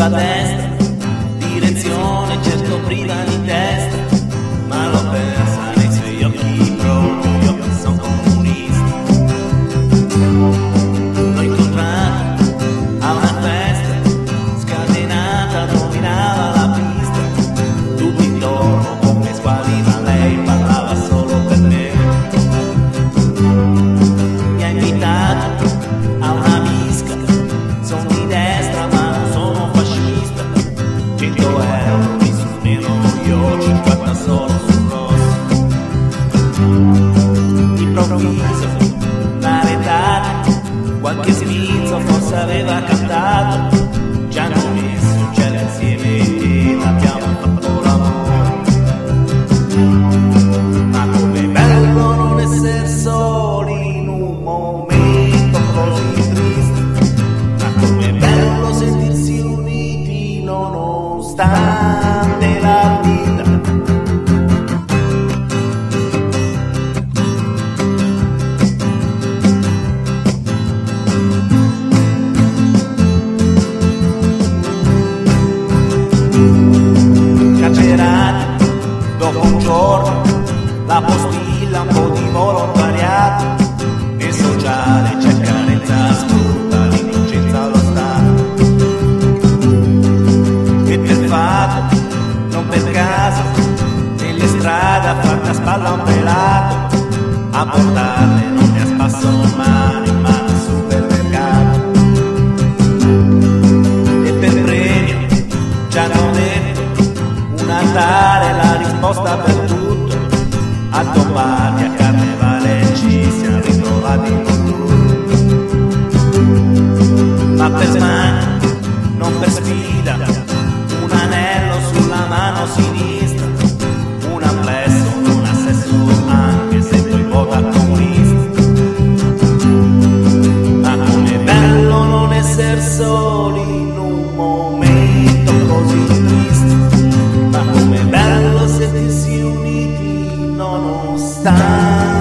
sulla destra, direzione certo priva di testa, ma l'ho persa nei suoi occhi proprio, io che sono comunista. L'ho incontrato a una festa, scatenata, dominava la pista, tutti intorno come squali, ma lei parlava solo per me. Mi ha invitato a una visca, sono di destra ma non sono fascista, 100 euro mi sono io, 50 solo sul rosso. Improvviso, una retata, qualche schizzo forse aveva cantato, ci hanno messo un cielo insieme e abbiamo fatto l'amore. Ma com'è bello non essere soli in un momento così triste, ma com'è bello sentirsi uniti nonostante la vita. Carcerati dopo un giorno, la postilla, un po' di volontariato, e sociale c'è carenza, sfrutta l'innocenza allo Stato. E per fatto, non per caso, nelle strade a farti a spalla un pelato, a portarle non a spasso mano in mano al supermercato. E per premio ci hanno detto un altare, la risposta per tutto, a Tombati, a Carnevale ci siamo ritrovati con tutto. Ma per smania, non per sfida, un anello sulla mano sinistra, un amplesso, un assesso anche se poi vota comunista. Ma com'è bello non essere soli in un momento così triste, ma com'è bello sentirsi uniti nonostante